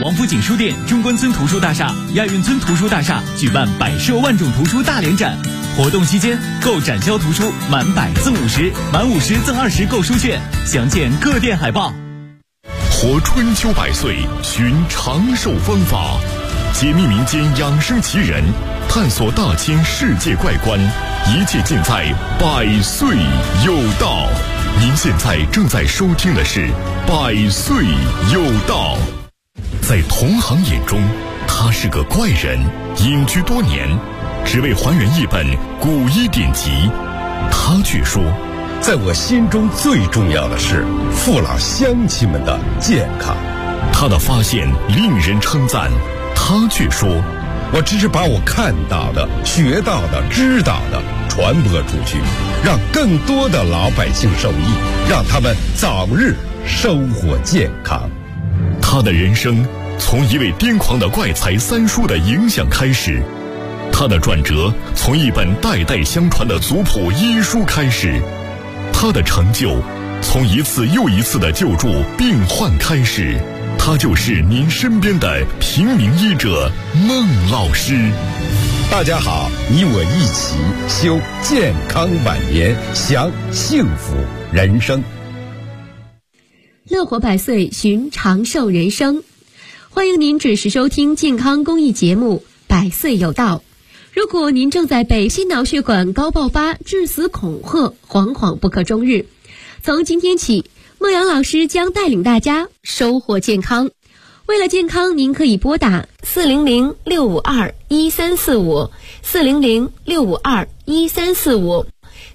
王府井书店、中关村图书大厦、亚运村图书大厦举办百设万种图书大联展，活动期间购展销图书满100赠50，满50赠20购书券，详见各店海报。 活春秋百岁，寻长寿方法，解密民间养生奇人，探索大千世界怪观，一切尽在百岁有道。您现在正在收听的是百岁有道。在同行眼中，他是个怪人，隐居多年，只为还原一本古医典籍。他却说， 在我心中最重要的是父老乡亲们的健康。 他的发现令人称赞，他却说， 我只是把我看到的、学到的、知道的传播出去，让更多的老百姓受益，让他们早日生活健康。 他的人生从一位癫狂的怪才三叔的影响开始，他的转折从一本代代相传的族谱医书开始，他的成就从一次又一次的救助病患开始。他就是您身边的平民医者孟老师。 大家好，你我一起修健康晚年，享幸福人生。 乐活百岁，寻长寿人生。欢迎您准时收听健康公益节目《百岁有道》。如果您正在被心脑血管高爆发、致死恐吓，惶惶不可终日，从今天起，孟阳老师将带领大家收获健康。为了健康，您可以拨打400-652-1345 400-652-1345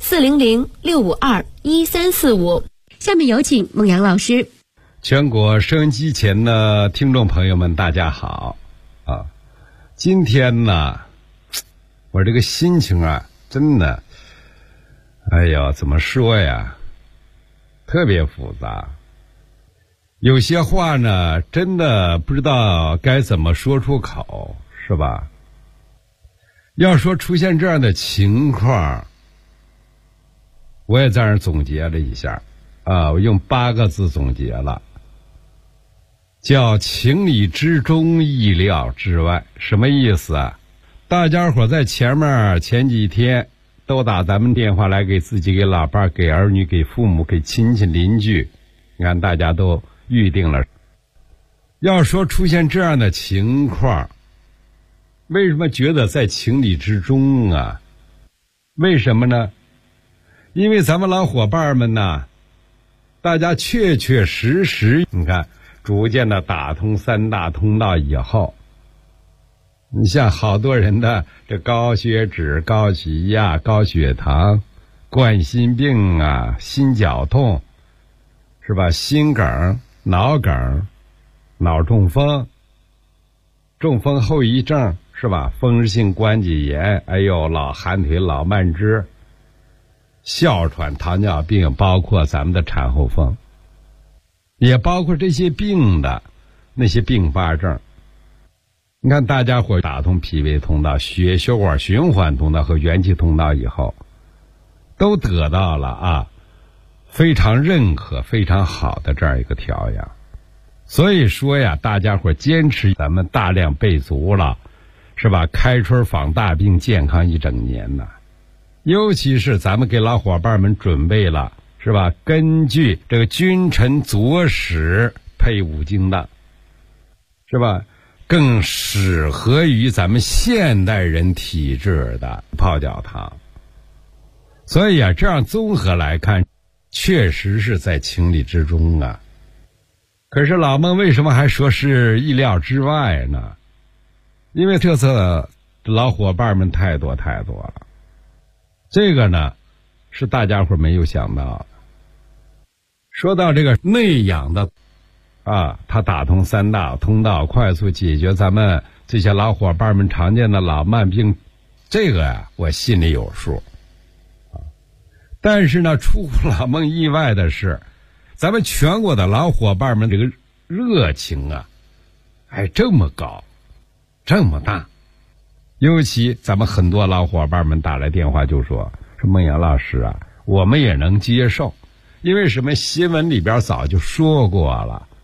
400-652-1345。下面有请孟阳老师。 全国收音机前的听众朋友们，大家好啊！今天呢，我这个心情啊，真的，哎呀，怎么说呀，特别复杂。有些话呢，真的不知道该怎么说出口，是吧？要说出现这样的情况，我也在这儿总结了一下啊，我用8个字总结了，叫情理之中，意料之外。什么意思啊？大家伙在前几天都打咱们电话来，给自己、给老伴、给儿女、给父母、给亲戚邻居，你看大家都预定了。要说出现这样的情况，为什么觉得在情理之中啊？为什么呢？因为咱们老伙伴们呢，大家确实，你看逐渐的打通3大通道以后，你像好多人的这高血脂、高血压、高血糖、冠心病啊、心绞痛，是吧？心梗、脑梗、脑中风、中风后遗症，是吧？风湿性关节炎，哎呦，老寒腿、老慢支、哮喘、糖尿病，包括咱们的产后风，也包括这些病的那些并发症。你看大家伙打通脾胃通道、血管循环通道和元气通道以后，都得到了啊非常认可、非常好的这样一个调养。所以说呀，大家伙坚持咱们大量备足了，是吧？开春访大病，健康一整年呢。尤其是咱们给老伙伴们准备了，是吧？根据这个君臣佐使配5精当，是吧？更适合于咱们现代人体质的泡脚汤。所以啊，这样综合来看，确实是在情理之中啊。可是老孟为什么还说是意料之外呢？因为这次老伙伴们太多了，这个呢是大家伙没有想到的。说到这个内养的啊，它打通3大通道，快速解决咱们这些老伙伴们常见的老慢病，这个呀我心里有数啊。但是呢，出乎老孟意外的是，咱们全国的老伙伴们这个热情啊还这么高，这么大。尤其咱们很多老伙伴们打来电话就说孟阳老师啊，我们也能接受，因为什么？新闻里边早就说过了，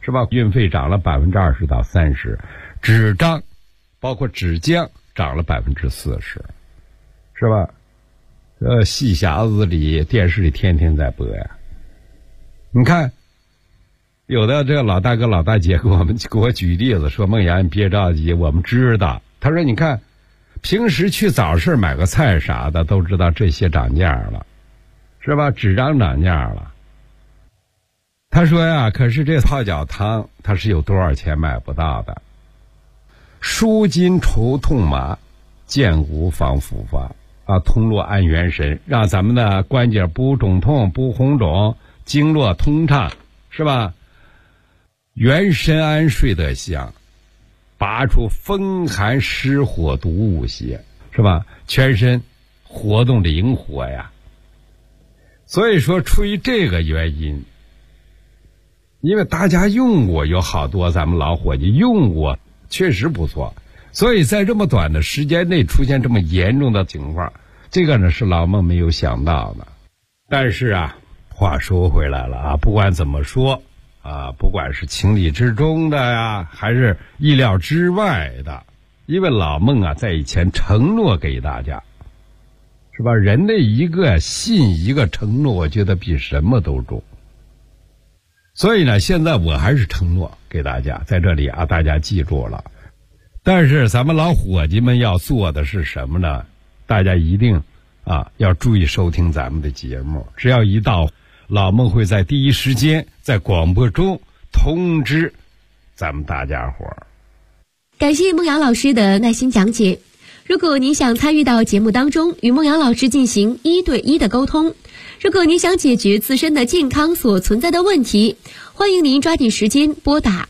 是吧？运费涨了20%到30%，纸张包括纸浆涨了40%，是吧？戏匣子里电视里天天在播呀。你看有的这个老大哥老大姐给我举例子说，孟阳你别着急，我们知道。他说你看平时去早市买个菜啥的都知道这些涨价了，是吧？纸张涨价了。他说呀，可是这泡脚汤它是有多少钱买不到的。舒筋除痛麻，健骨防复发啊，通络安元神，让咱们的关节不肿痛不红肿，经络通畅，是吧？元神安睡得香，拔出风寒湿火毒物邪，是吧？全身活动灵活呀。所以说出于这个原因，因为大家用过，有好多咱们老伙计用过，确实不错，所以在这么短的时间内出现这么严重的情况，这个呢是老孟没有想到的。但是啊，话说回来了啊，不管怎么说啊，不管是情理之中的呀，还是意料之外的，因为老孟啊在以前承诺给大家，是吧？人的一个信一个承诺，我觉得比什么都重。所以呢，现在我还是承诺给大家，在这里啊，大家记住了。但是咱们老伙计们要做的是什么呢？大家一定啊要注意收听咱们的节目，只要一到，老孟会在第一时间在广播中通知咱们大家伙儿。 感谢孟阳老师的耐心讲解。如果您想参与到节目当中，与孟阳老师进行1对1的沟通，如果您想解决自身的健康所存在的问题，欢迎您抓紧时间拨打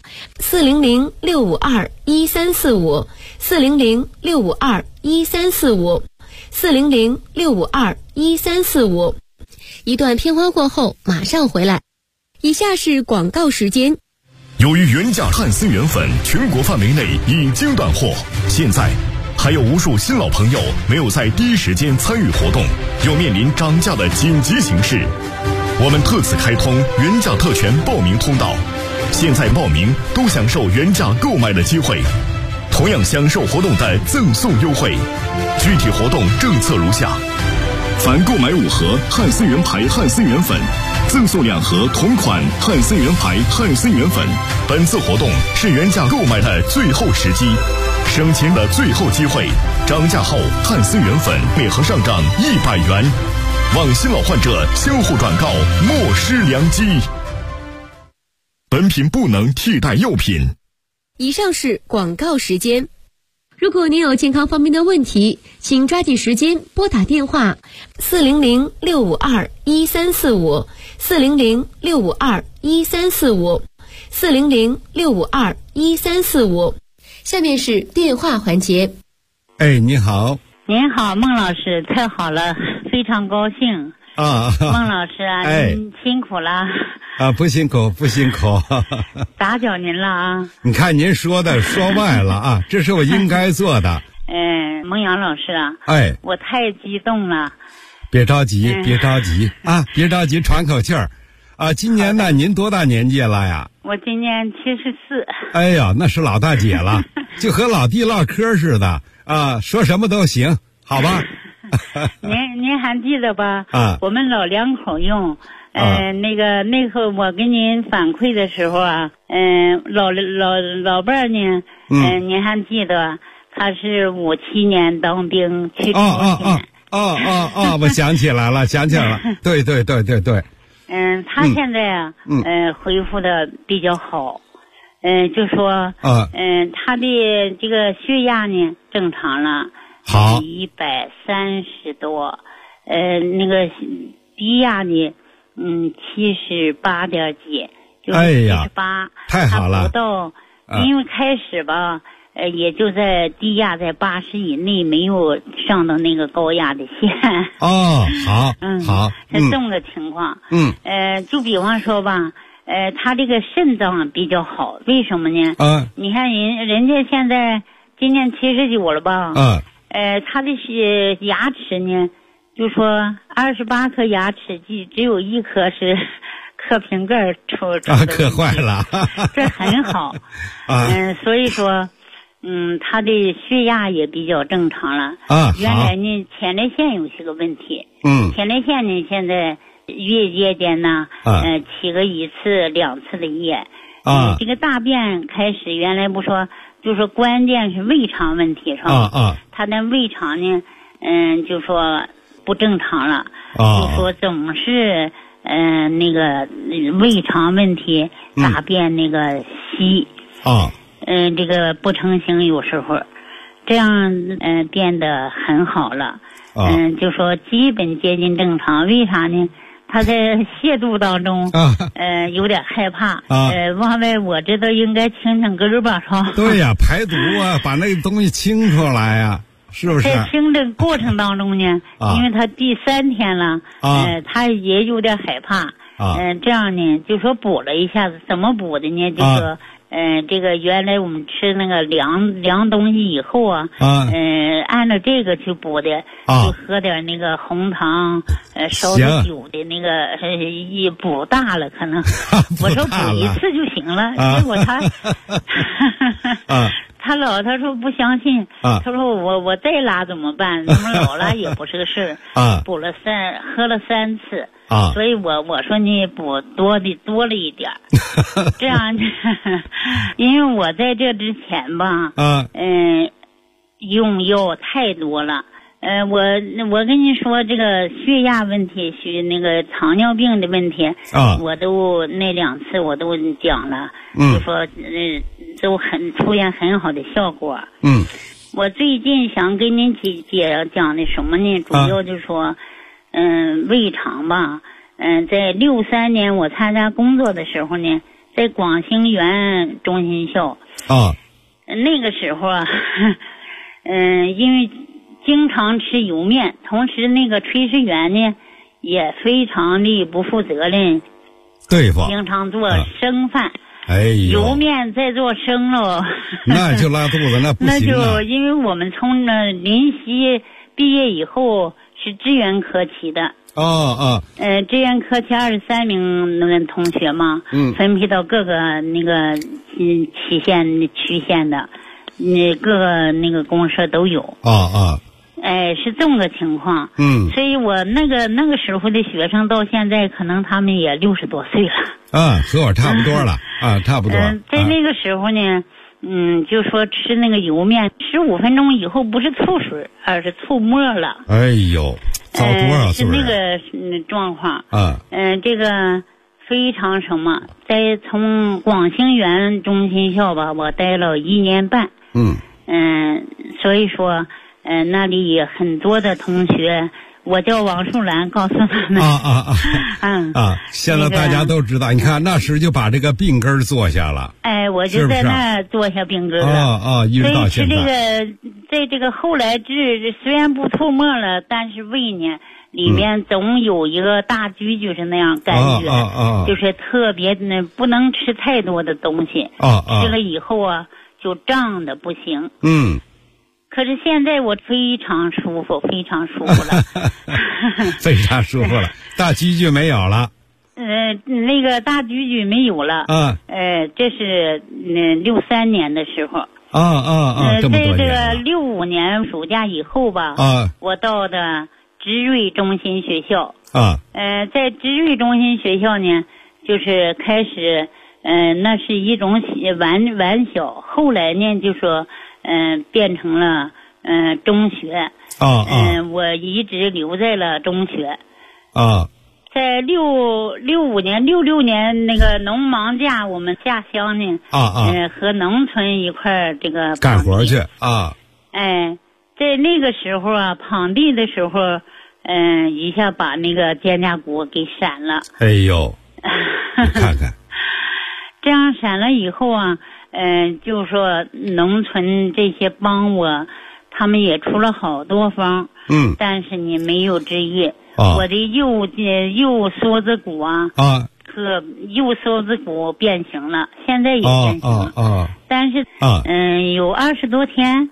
400-652-1345 400-652-1345 400-652-1345。一段片花过后马上回来。以下是广告时间。 由于原价汉森原粉全国范围内已经断货，现在还有无数新老朋友没有在第一时间参与活动，又面临涨价的紧急形势。我们特此开通原价特权报名通道，现在报名都享受原价购买的机会，同样享受活动的赠送优惠。具体活动政策如下：凡购买5盒汉森原牌汉森原粉，赠送2盒同款汉森原牌汉森原粉。本次活动是原价购买的最后时机，省钱的最后机会。涨价后汉森原粉每盒上涨100元，望新老患者相互转告，莫失良机。本品不能替代药品。 以上是广告时间。如果您有健康方面的问题，请抓紧时间拨打电话400-652-1345 400-652-1345 400-652-1345。下面是电话环节。 哎，你好。 您好，孟老师，太好了，非常高兴啊！ 孟老师啊， 哎， 您辛苦了啊！不辛苦，不辛苦， 打搅您了啊！ 你看您说外了啊，这是我应该做的。 孟阳老师啊， 哎， 我太激动了。 别着急，别着急啊，别着急，喘口气儿啊！今年呢，您多大年纪了呀？ 我今年74。 哎呀，那是老大姐了，就和老弟唠嗑似的啊，说什么都行，好吧？ 您还记得吧？ 啊， 我们老两口用，那个我给您反馈的时候啊，老伴儿呢，您还记得，他是57年当兵去朝鲜。 我想起来了，对。 他现在啊，恢复的比较好，就说，他的这个血压呢正常了， 好 ，130多，那个低压呢，78点几，就是78， 太好了， 不到，因为开始吧。也就在低压在80以内，没有上到那个高压的线。 哦，好，好， 是这么个情况。就比方说吧，他这个肾脏比较好，为什么呢？你看人家现在今年79了吧？他的牙齿呢，就说28颗牙齿只有1颗是磕瓶盖出磕坏了， 这很好。所以说，他的血压也比较正常了。原来呢，前列腺有些个问题。前列腺呢，现在月夜间呢，起个1次2次的夜。这个大便开始原来不说，就说关键是胃肠问题是吧？他的胃肠呢，就说不正常了。就说总是那个胃肠问题，大便那个稀。这个不成形，有时候这样变得很好了。就说基本接近正常。为啥呢？他在泻肚当中，有点害怕。往外我知道应该清根儿吧，是吧？ 对呀，排毒啊，把那个东西清出来呀，是不是？ 在清的过程当中呢，因为他第3天了，他也有点害怕。这样呢，就说补了一下子，怎么补的呢？就说。这个原来我们吃那个凉东西以后按照这个去补的，就喝点那个红糖，烧的酒的那个，一补大了可能，我说补一次就行了，结果他，他说不相信，他说我再拉怎么办？怎么老拉也不是个事儿，喝了3次。所以我说你补多了一点这样因为我在这之前吧，用药太多了，我跟你说这个血压问题，那个糖尿病的问题，我都那2次我都讲了，就说都出现很好的效果。我最近想跟您姐讲的什么呢？主要就是说。胃肠吧，在63年我参加工作的时候呢，在广兴园中心校。那个时候因为经常吃油面，同时那个炊事员呢也非常的不负责任， 对付， 经常做生饭。油面再做生了， 那就拉肚子，那不行。 那就因为我们从临溪毕业以后。是支援科期的。支援科期23名那个同学嘛，分配到各个那个区县的，各个那个公社都有。是这么个情况。所以我那个时候的学生到现在可能他们也60多岁了。 和我差不多了。差不多。 在那个时候呢。就说吃那个油面，15分钟以后不是醋水，而是醋沫了。糟多少岁？是那个状况。这个非常什么，在从广兴园中心校吧，我待了1年半。所以说，那里很多的同学。我叫王树兰，告诉他们。 现在大家都知道，你看那时就把这个病根做下了。 我就在那做下病根了。 一直到现在。 所以是在这个后来治，虽然不吐沫了，但是胃呢里面总有一个大拘是那样感觉，就是特别不能吃太多的东西。吃了以后就胀的不行。可是现在我非常舒服，非常舒服了。 非常舒服了，大积没有了。 那个大积没有了。这是63年的时候。在这个65年暑假以后吧。我到的知瑞中心学校。在知瑞中心学校呢，就是开始，那是一种玩小，后来呢就说。变成了中学。我一直留在了中学。在65年、66年那个农忙假，我们下乡呢。和农村一块这个干活去。 在那个时候捧地的时候，一下把那个肩胛骨给闪了。 你看看。 这样闪了以后就说农村这些帮我，他们也出了好多方。但是你没有治愈。我的右梭子骨右梭子骨变形了，现在也变形了。但是有20多天。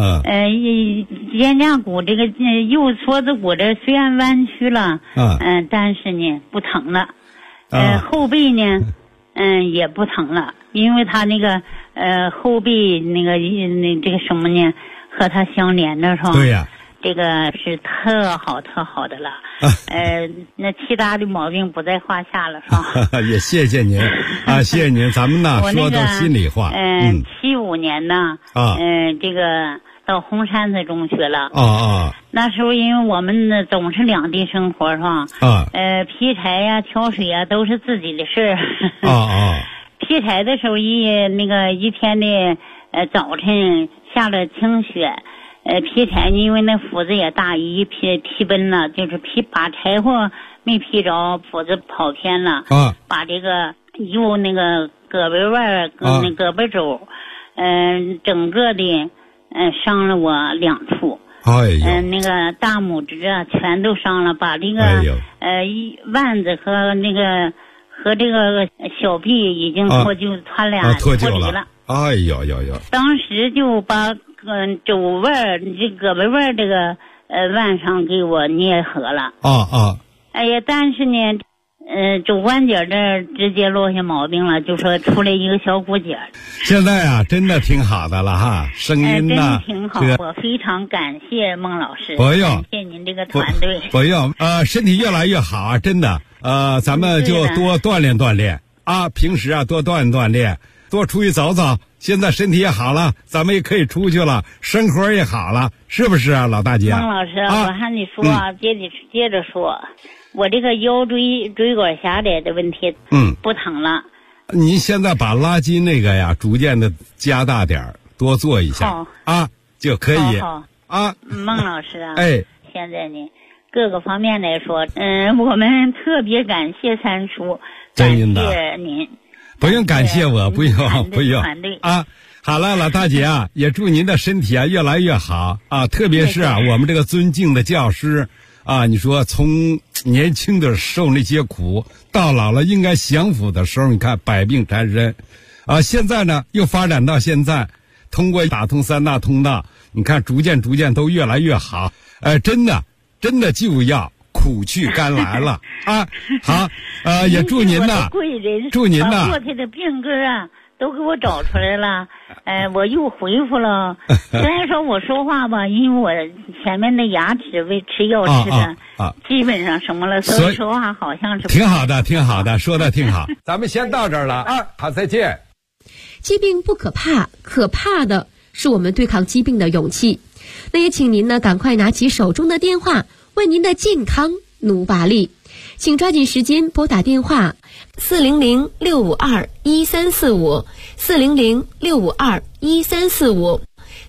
肩胛骨这个右梭子骨这虽然弯曲了，但是呢不疼了。 后背呢，也不疼了，因为他那个后背这个什么呢，和他相连着是吧？ 对呀。 这个是特好的了，那其他的毛病不在话下了，是吧？ 也谢谢您啊，谢谢您，咱们呢说都心里话。 75年呢，这个到红山子中学了。那时候因为我们呢总是两地生活，是吧？劈柴呀、挑水呀都是自己的事儿。劈柴的时候一天的早晨下了清雪。劈柴因为那斧子也大，一劈奔了，就是把柴火没劈着，斧子跑偏了，把这个右那个胳膊腕跟那胳膊肘，整个的伤了我2处。那个大拇指啊全都伤了，把这个腕子和这个小臂已经脱臼离了。 哎呦， 当时就把肘腕这胳膊腕这个腕上给我捏合了。哎呀，但是呢，肘关节这直接落下毛病了，就说出来一个小骨节。 现在啊，真的挺好的了哈，声音呢， 真的挺好。我非常感谢孟老师， 不用， 感谢您这个团队。 不用，身体越来越好啊，真的。咱们就多锻炼啊，平时啊多锻炼，多出去走走。现在身体也好了，咱们也可以出去了，生活也好了，是不是啊，老大姐？ 孟老师，我还得说接着说，我这个腰椎管狭窄的问题，不疼了。 您现在把拉筋那个呀，逐渐的加大点，多做一下就可以。 孟老师啊，现在呢，各个方面来说，我们特别感谢三叔，感谢您。 不用感谢我，不用啊！好了，老大姐啊，也祝您的身体啊越来越好啊！特别是啊，我们这个尊敬的教师啊，你说从年轻的受那些苦，到老了应该享福的时候，你看百病缠身，现在呢又发展到现在，通过打通3大通道，你看逐渐都越来越好，真的就要苦去甘来了啊！好，也祝您呐，祝您呐， 过去的病根啊都给我找出来了，我又恢复了。虽然说我说话吧，因为我前面的牙齿为吃药吃的，基本上什么了，所以说话好像是挺好的，说的挺好。咱们先到这儿了啊，好，再见。 疾病不可怕，可怕的是我们对抗疾病的勇气。那也请您呢赶快拿起手中的电话，为您的健康努把力。请抓紧时间拨打电话400-652-1345 400-652-1345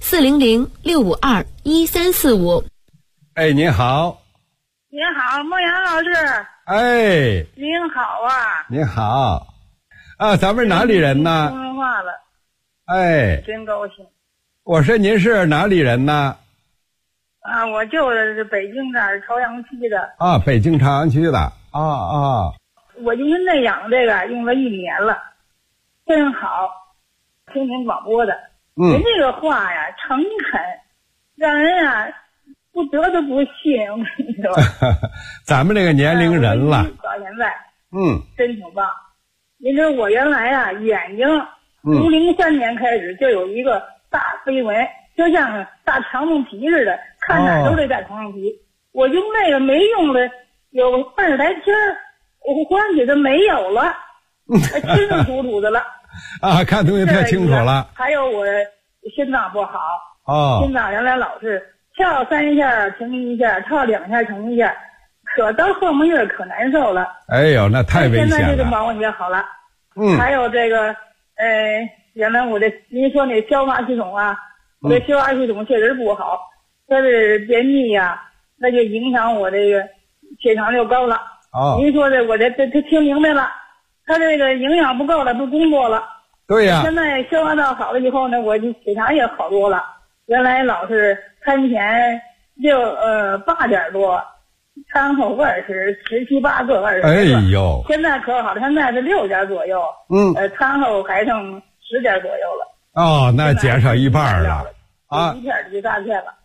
400-652-1345。 您好。 您好，孟阳老师。您好啊。 您好。咱们哪里人呢？ 说话了。真高兴。 我说您是哪里人呢？ 我就是北京这儿朝阳区的。 北京朝阳区的。 我就您这养这个用了1年了，真好，听您广播的。您这个话呀，诚恳，让人啊不得都不信。我跟你说， 咱们这个年龄人了， 到现在，真挺棒。您说我原来啊眼睛从03年开始就有一个大飞蚊，就像大长虫皮似的，看哪都是大长虫皮。我用那个没用了有20来天，我忽然觉得没有了，清清楚楚的了。 看东西特清楚了。 还有我心脏不好，心脏原来老是跳3下停1下，跳2下停1下，可到后半夜可难受了。 哎呦，那太危险了。 现在这个毛病也好了。还有这个原来我您说那消化系统啊，我的消化系统确实不好，它是便秘呀，那就影响我这个血糖就高了。您说的我这听明白了，他这个营养不够了，不工作了。 对呀。 现在消化道好了以后呢，我血糖也好多了。原来老是餐前就8点多，餐后17、18个20。 哎呦！ 现在可好了，现在是6点左右。餐后还剩10点左右了。 那减少一半了。 一片就大片了。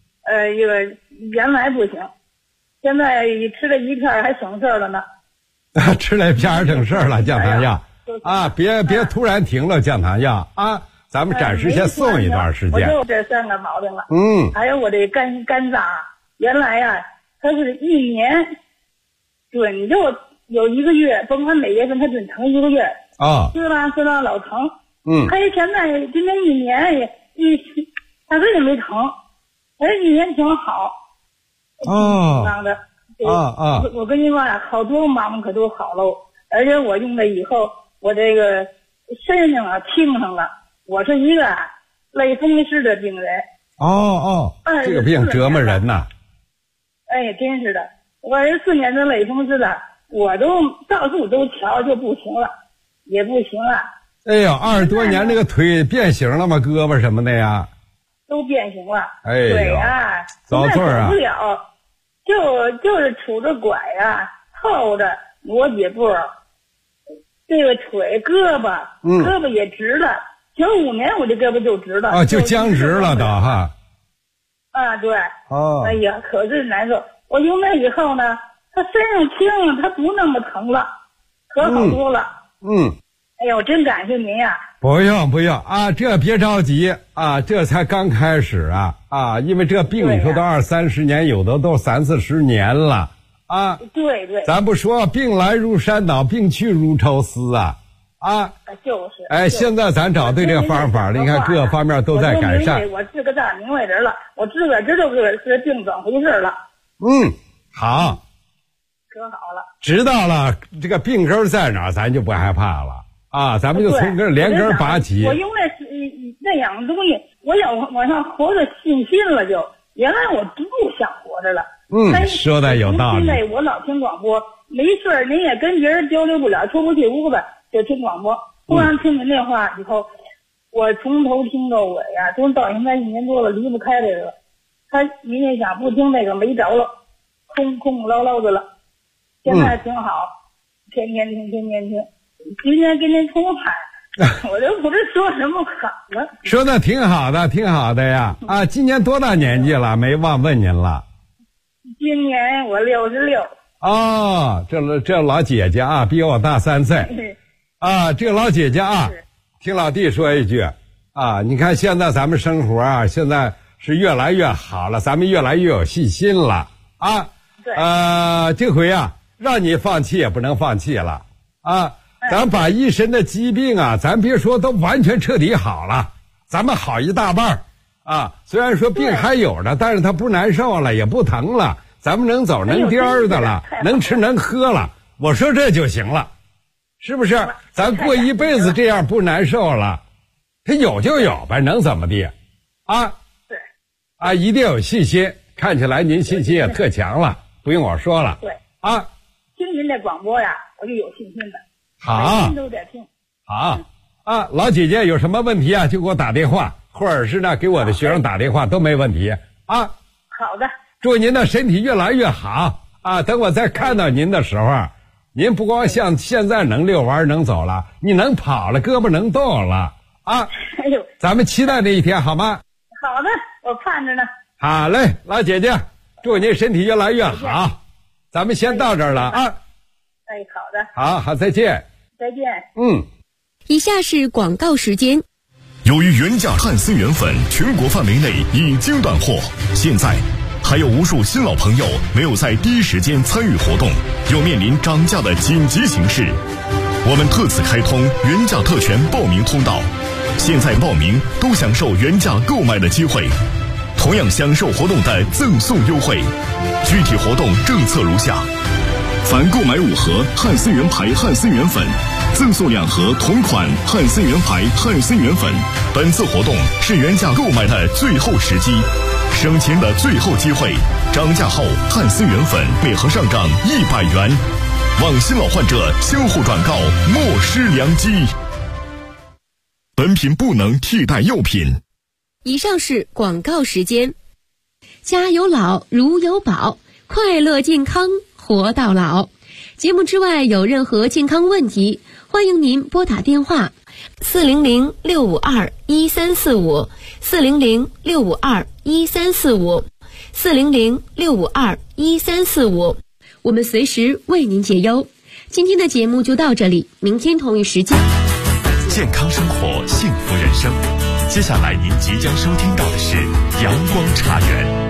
原来不行，现在吃了一片还省事了呢。 吃来片整事儿了，降糖药啊！别突然停了降糖药啊！咱们暂时先送一段时间。 我就这3个毛病了。还有我这肝脏，原来呀，它是1年准就有1个月，甭管哪月份，它准疼1个月啊，滋啦老疼。还有现在今年1年大概也没疼，而1年挺好。我跟你说呀，好多毛病可都好了，而且我用了以后，我这个身上啊听上了。我是一个类风湿的病人。 这个病折磨人呐。 哎，真是的，我24年的类风湿的，我都到处都瞧就不行了，也不行了。 哎呦，20多年这个腿变形了吗？胳膊什么的呀？ 都变形了。 腿啊， 遭罪啊！ 不了，就是杵着拐啊，透着挪几步，这个腿胳膊也直了。95年我这胳膊就直了。 就僵直了都哈。 对。哎呀，可是难受。我用那以后呢，他身上轻了，他不那么疼了，可好多了。哎呦，真感谢您呀！ 不用啊，这别着急啊，这才刚开始啊，因为这病你说都20-30年，有的都30-40年了啊。 对。 咱不说病来如山倒，病去如抽丝啊。 就是。 哎，现在咱找对这个方法了，你看各方面都在改善。 我自个儿明白人了，我自个儿知道这病怎么回事了。 好。 可好了。 知道了，这个病根在哪儿，咱就不害怕了啊！咱们就从连根拔起。 我用那样东西，我要往上活着信心了就。原来我不想活着了。 说的有道理。 现在我老听广播，没事儿您也跟别人交流不了，出不去屋子。就听广播，突然听您那话以后，我从头听到尾呀，都到现在1年多了，离不开这个。您也想不听那个没着了，空落落的了。现在挺好，天天听。今天跟您通话，我都不知说什么好了。 说的挺好的呀！今年多大年纪了？没忘问您了。 今年我66。 这老姐姐啊，比我大3岁。这个老姐姐啊，听老弟说一句你看现在咱们生活现在是越来越好了，咱们越来越有信心了这回让你放弃也不能放弃了咱把一身的疾病咱别说都完全彻底好了，咱们好一大半虽然说病还有着，但是它不难受了，也不疼了，咱们能走能颠的了，能吃能喝了，我说这就行了。是不是？咱过一辈子这样不难受了，他有就有呗，能怎么地？对。一定有信心。看起来您信心也特强了，不用我说了。 对。听您这广播呀，我就有信心了。 好。 每天都在听。 好。老姐姐有什么问题就给我打电话，或者是呢给我的学生打电话都没问题好的。 祝您的身体越来越好等我再看到您的时候。您不光像现在能遛弯能走了，你能跑了，胳膊能动了咱们期待这一天好吗？ 好的，我盼着呢。 好嘞，老姐姐，祝您身体越来越好。咱们先到这儿了好的。 好，再见。 再见。 以下是广告时间。 由于原价汉森原粉全国范围内已经断货，现在还有无数新老朋友没有在第一时间参与活动，又面临涨价的紧急形势。我们特此开通原价特权报名通道，现在报名都享受原价购买的机会，同样享受活动的赠送优惠。具体活动政策如下：凡购买5盒汉森原牌汉森原粉，赠送2盒同款汉森原牌汉森原粉。本次活动是原价购买的最后时机，省钱的最后机会，涨价后汉森原粉每盒上涨100元，望新老患者相互转告，莫失良机。本品不能替代药品。 以上是广告时间。家有老，如有宝，快乐健康活到老。节目之外有任何健康问题，欢迎您拨打电话400-652-1345 400-652-1345 400-652-1345，我们随时为您解忧。 今天的节目就到这里，明天同一时间。 健康生活，幸福人生。接下来您即将收听到的是阳光茶园。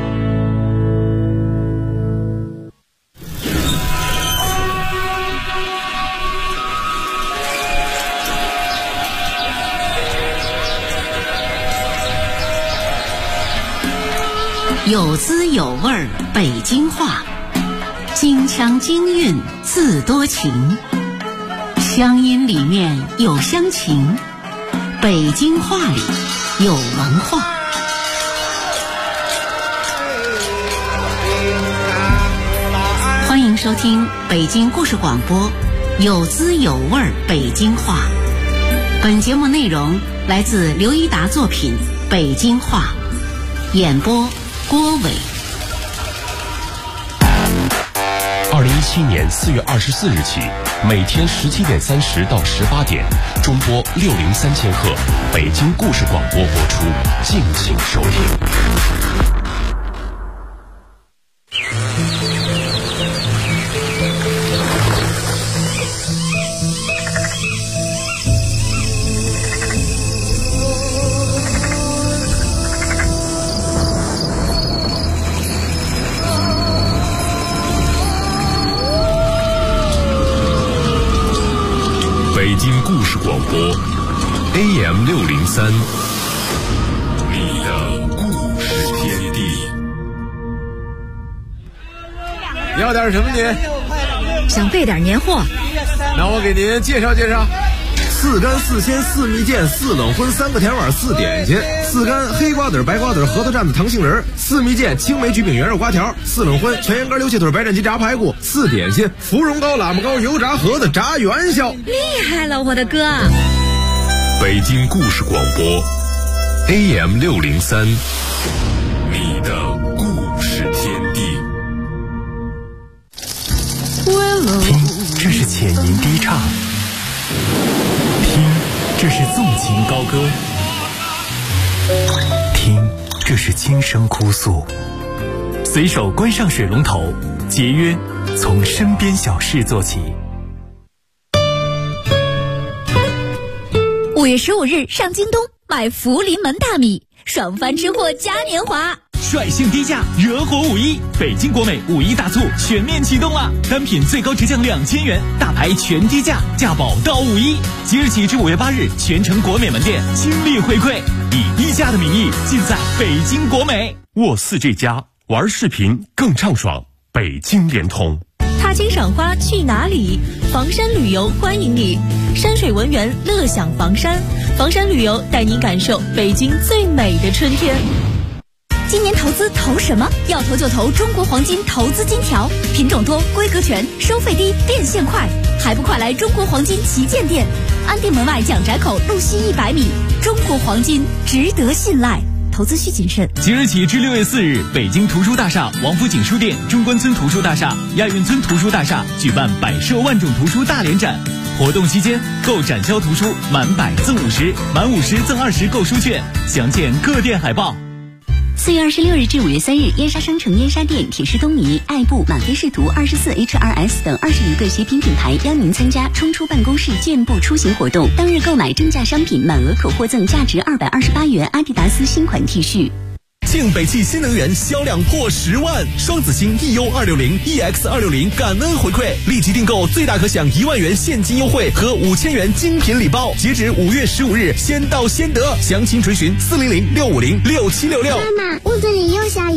有滋有味儿，北京话，京腔京韵自多情，乡音里面有乡情，北京话里有文化。欢迎收听北京故事广播，有滋有味儿北京话。本节目内容来自刘一达作品《北京话》，演播郭伟。 2017年4月24日起，每天17点30到18点，中波603000赫，北京故事广播播出，敬请收听。 北京故事广播 AM603， 你的故事天地。 要点什么您？ 想备点年货。 那我给您介绍介绍。4干4鲜4蜜饯4冷荤3个甜碗4点心，4干黑瓜子白瓜子核桃蘸子糖杏仁，4蜜饯青梅橘饼圆肉瓜条，4冷荤全羊肝溜气腿白斩鸡炸排骨，4点心芙蓉糕喇嘛糕油炸盒子炸元宵。 厉害了，我的哥！ 北京故事广播 AM603， 你的故事天地。 听，这是浅吟低唱。听，这是纵情高歌。听，这是轻声哭诉。随手关上水龙头，节约从身边小事做起。 5月15日上京东买福临门大米，爽翻吃货嘉年华。 率性低价，惹火5·1，北京国美5·1大促全面启动了，单品最高直降2000元，大牌全低价，价保到5·1。即日起至5月8日，全城国美门店倾力回馈，以低价的名义尽在北京国美。 沃4G+，玩视频更畅爽，北京联通。 踏青赏花去哪里？房山旅游欢迎你，山水文园乐享房山，房山旅游带您感受北京最美的春天。今年投资投什么？要投就投中国黄金投资金条，品种多，规格全，收费低，变现快，还不快来中国黄金旗舰店，安定门外蒋宅口路西100米，中国黄金值得信赖，投资需谨慎。 即日起至6月4日，北京图书大厦、王府井书店、中关村图书大厦、亚运村图书大厦举办百设万种图书大联展。活动期间，购展销图书满100赠50，满50赠20购书券，详见各店海报。 4月26日至5月3日，燕莎商城燕莎店、铁狮东尼、爱布、满飞视图、24HRS 等20余个学品品牌邀您参加冲出办公室健步出行活动。当日购买正价商品，满额可获赠价值228元阿迪达斯新款 T 恤。 庆北汽新能源销量破10万，双子星 EU260、EX260 感恩回馈，立即订购最大可享1万元现金优惠和5000元精品礼包，截止5月15日，先到先得。详情垂询400-650-6766。 妈妈，屋子里又下雨。